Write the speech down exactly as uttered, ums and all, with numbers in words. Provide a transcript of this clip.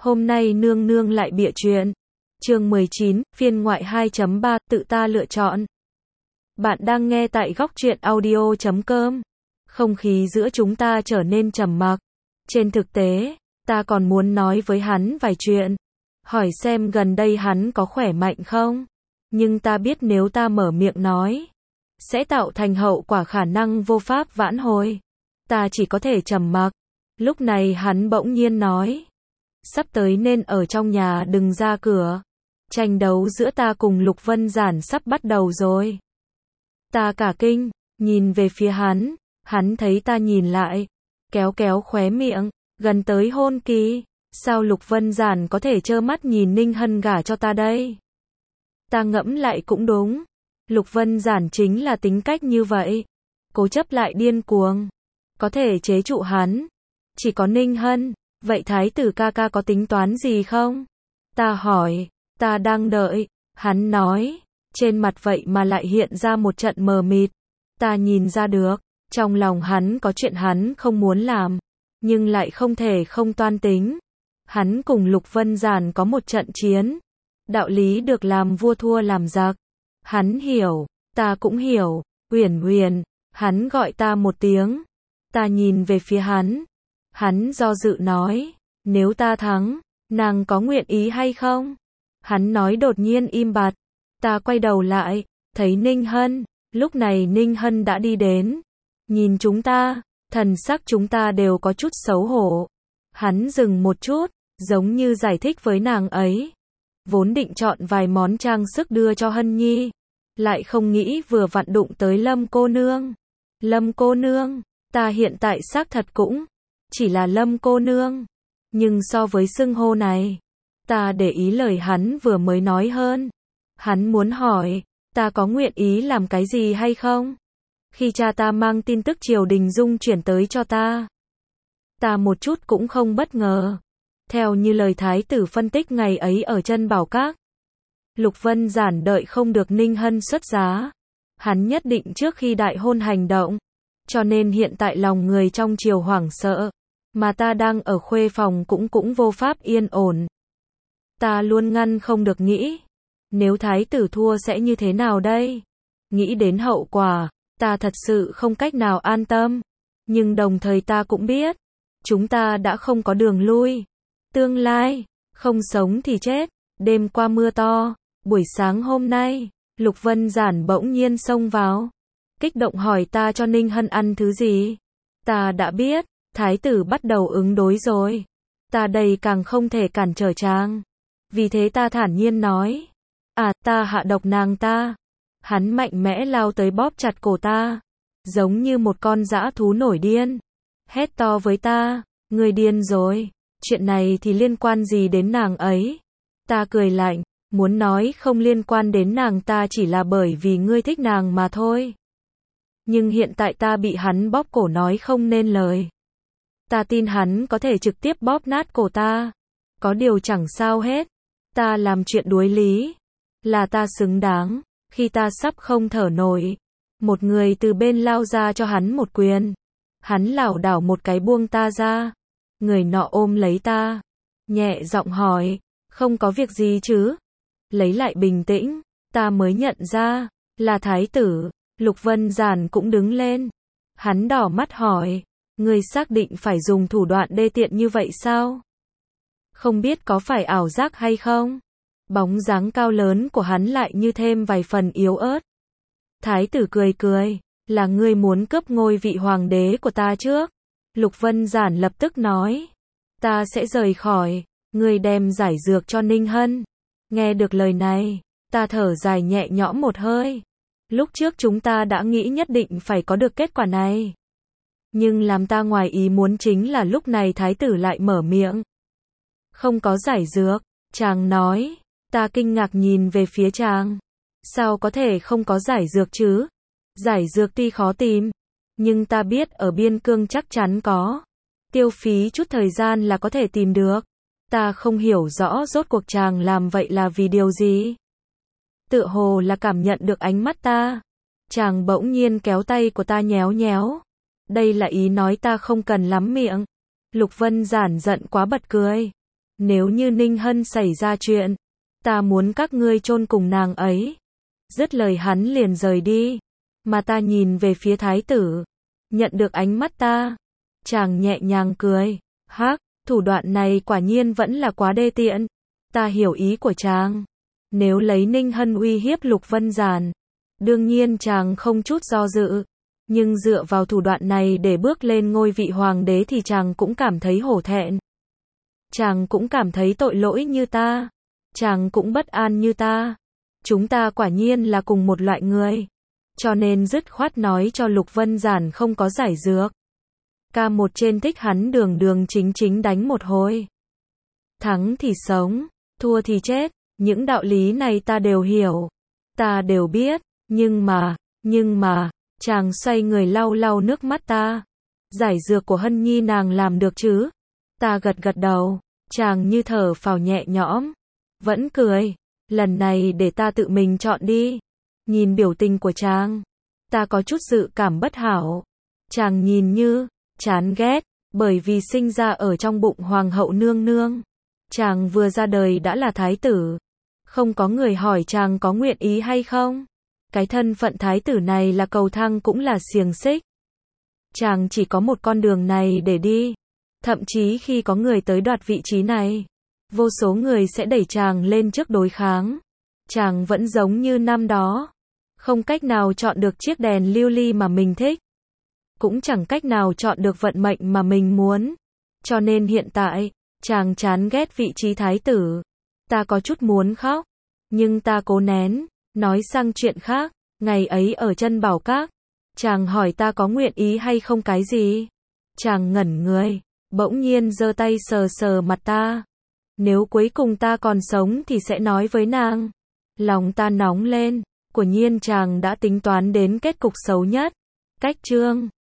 Hôm nay nương nương lại bịa chuyện. Chương mười chín, phiên ngoại hai chấm ba, tự ta lựa chọn. Bạn đang nghe tại góc truyện audio chấm com. Không khí giữa chúng ta trở nên trầm mặc. Trên thực tế, ta còn muốn nói với hắn vài chuyện. Hỏi xem gần đây hắn có khỏe mạnh không? Nhưng ta biết nếu ta mở miệng nói, sẽ tạo thành hậu quả khả năng vô pháp vãn hồi. Ta chỉ có thể trầm mặc. Lúc này hắn bỗng nhiên nói. Sắp tới nên ở trong nhà đừng ra cửa. Tranh đấu giữa ta cùng Lục Vân Giản sắp bắt đầu rồi. Ta cả kinh, nhìn về phía hắn. Hắn thấy ta nhìn lại. Kéo kéo khóe miệng, gần tới hôn kỳ. Sao Lục Vân Giản có thể trơ mắt nhìn Ninh Hân gả cho ta đây? Ta ngẫm lại cũng đúng. Lục Vân Giản chính là tính cách như vậy. Cố chấp lại điên cuồng. Có thể chế trụ hắn. Chỉ có Ninh Hân. Vậy thái tử ca ca có tính toán gì không? Ta hỏi. Ta đang đợi. Hắn nói. Trên mặt vậy mà lại hiện ra một trận mờ mịt. Ta nhìn ra được. Trong lòng hắn có chuyện hắn không muốn làm. Nhưng lại không thể không toan tính. Hắn cùng Lục Vân Giản có một trận chiến. Đạo lý được làm vua thua làm giặc. Hắn hiểu. Ta cũng hiểu. Uyển Uyển. Hắn gọi ta một tiếng. Ta nhìn về phía hắn. Hắn do dự nói. Nếu ta thắng, nàng có nguyện ý hay không? Hắn nói đột nhiên im bặt. Ta quay đầu lại. Thấy Ninh Hân. Lúc này Ninh Hân đã đi đến. Nhìn chúng ta. Thần sắc chúng ta đều có chút xấu hổ. Hắn dừng một chút. Giống như giải thích với nàng ấy. Vốn định chọn vài món trang sức đưa cho Hân Nhi. Lại không nghĩ vừa vặn đụng tới Lâm cô nương. Lâm cô nương. Ta hiện tại xác thật cũng chỉ là Lâm cô nương. Nhưng so với xưng hô này, ta để ý lời hắn vừa mới nói hơn. Hắn muốn hỏi, ta có nguyện ý làm cái gì hay không? Khi cha ta mang tin tức triều đình dung chuyển tới cho ta, ta một chút cũng không bất ngờ. Theo như lời thái tử phân tích ngày ấy ở Chân Bảo Các, Lục Vân Giản đợi không được Ninh Hân xuất giá. Hắn nhất định trước khi đại hôn hành động. Cho nên hiện tại lòng người trong triều hoảng sợ. Mà ta đang ở khuê phòng cũng cũng vô pháp yên ổn. Ta luôn ngăn không được nghĩ. Nếu thái tử thua sẽ như thế nào đây? Nghĩ đến hậu quả, ta thật sự không cách nào an tâm. Nhưng đồng thời ta cũng biết. Chúng ta đã không có đường lui. Tương lai, không sống thì chết. Đêm qua mưa to. Buổi sáng hôm nay, Lục Vân Giản bỗng nhiên xông vào. Kích động hỏi ta cho Ninh Hân ăn thứ gì. Ta đã biết, thái tử bắt đầu ứng đối rồi. Ta đây càng không thể cản trở chàng. Vì thế ta thản nhiên nói. À, ta hạ độc nàng ta. Hắn mạnh mẽ lao tới bóp chặt cổ ta. Giống như một con dã thú nổi điên. Hét to với ta. Ngươi điên rồi. Chuyện này thì liên quan gì đến nàng ấy? Ta cười lạnh. Muốn nói không liên quan đến nàng ta chỉ là bởi vì ngươi thích nàng mà thôi. Nhưng hiện tại ta bị hắn bóp cổ nói không nên lời. Ta tin hắn có thể trực tiếp bóp nát cổ ta. Có điều chẳng sao hết. Ta làm chuyện đuối lý. Là ta xứng đáng. Khi ta sắp không thở nổi. Một người từ bên lao ra cho hắn một quyền. Hắn lảo đảo một cái buông ta ra. Người nọ ôm lấy ta. Nhẹ giọng hỏi. Không có việc gì chứ? Lấy lại bình tĩnh. Ta mới nhận ra. Là thái tử. Lục Vân Giản cũng đứng lên. Hắn đỏ mắt hỏi. Ngươi xác định phải dùng thủ đoạn đê tiện như vậy sao? Không biết có phải ảo giác hay không? Bóng dáng cao lớn của hắn lại như thêm vài phần yếu ớt. Thái tử cười cười. Là ngươi muốn cướp ngôi vị hoàng đế của ta trước. Lục Vân Giản lập tức nói. Ta sẽ rời khỏi. Ngươi đem giải dược cho Ninh Hân. Nghe được lời này. Ta thở dài nhẹ nhõm một hơi. Lúc trước chúng ta đã nghĩ nhất định phải có được kết quả này. Nhưng làm ta ngoài ý muốn chính là lúc này thái tử lại mở miệng. Không có giải dược, chàng nói. Ta kinh ngạc nhìn về phía chàng. Sao có thể không có giải dược chứ? Giải dược tuy khó tìm. Nhưng ta biết ở biên cương chắc chắn có. Tiêu phí chút thời gian là có thể tìm được. Ta không hiểu rõ rốt cuộc chàng làm vậy là vì điều gì. Tựa hồ là cảm nhận được ánh mắt ta. Chàng bỗng nhiên kéo tay của ta nhéo nhéo. Đây là ý nói ta không cần lắm miệng. Lục Vân Giản giận quá bật cười. Nếu như Ninh Hân xảy ra chuyện, ta muốn các ngươi chôn cùng nàng ấy. Dứt lời hắn liền rời đi. Mà ta nhìn về phía thái tử. Nhận được ánh mắt ta. Chàng nhẹ nhàng cười. Hắc, thủ đoạn này quả nhiên vẫn là quá đê tiện. Ta hiểu ý của chàng. Nếu lấy Ninh Hân uy hiếp Lục Vân Giản, đương nhiên chàng không chút do dự. Nhưng dựa vào thủ đoạn này để bước lên ngôi vị hoàng đế thì chàng cũng cảm thấy hổ thẹn. Chàng cũng cảm thấy tội lỗi như ta. Chàng cũng bất an như ta. Chúng ta quả nhiên là cùng một loại người. Cho nên dứt khoát nói cho Lục Vân Giản không có giải dược. Ca một trên thích hắn đường đường chính chính đánh một hồi. Thắng thì sống, thua thì chết. Những đạo lý này ta đều hiểu. Ta đều biết. Nhưng mà, nhưng mà, chàng xoay người lau lau nước mắt ta. Giải dược của Hân Nhi nàng làm được chứ? Ta gật gật đầu. Chàng như thở phào nhẹ nhõm. Vẫn cười. Lần này để ta tự mình chọn đi. Nhìn biểu tình của chàng, ta có chút dự cảm bất hảo. Chàng nhìn như chán ghét, bởi vì sinh ra ở trong bụng hoàng hậu nương nương. Chàng vừa ra đời đã là thái tử. Không có người hỏi chàng có nguyện ý hay không. Cái thân phận thái tử này là cầu thang cũng là xiềng xích. Chàng chỉ có một con đường này để đi. Thậm chí khi có người tới đoạt vị trí này, vô số người sẽ đẩy chàng lên trước đối kháng. Chàng vẫn giống như năm đó. Không cách nào chọn được chiếc đèn lưu ly mà mình thích. Cũng chẳng cách nào chọn được vận mệnh mà mình muốn. Cho nên hiện tại, chàng chán ghét vị trí thái tử. Ta có chút muốn khóc. Nhưng ta cố nén. Nói sang chuyện khác. Ngày ấy ở Chân Bảo Các, chàng hỏi ta có nguyện ý hay không cái gì. Chàng ngẩn người. Bỗng nhiên giơ tay sờ sờ mặt ta. Nếu cuối cùng ta còn sống thì sẽ nói với nàng. Lòng ta nóng lên. Quả nhiên chàng đã tính toán đến kết cục xấu nhất. Cách chương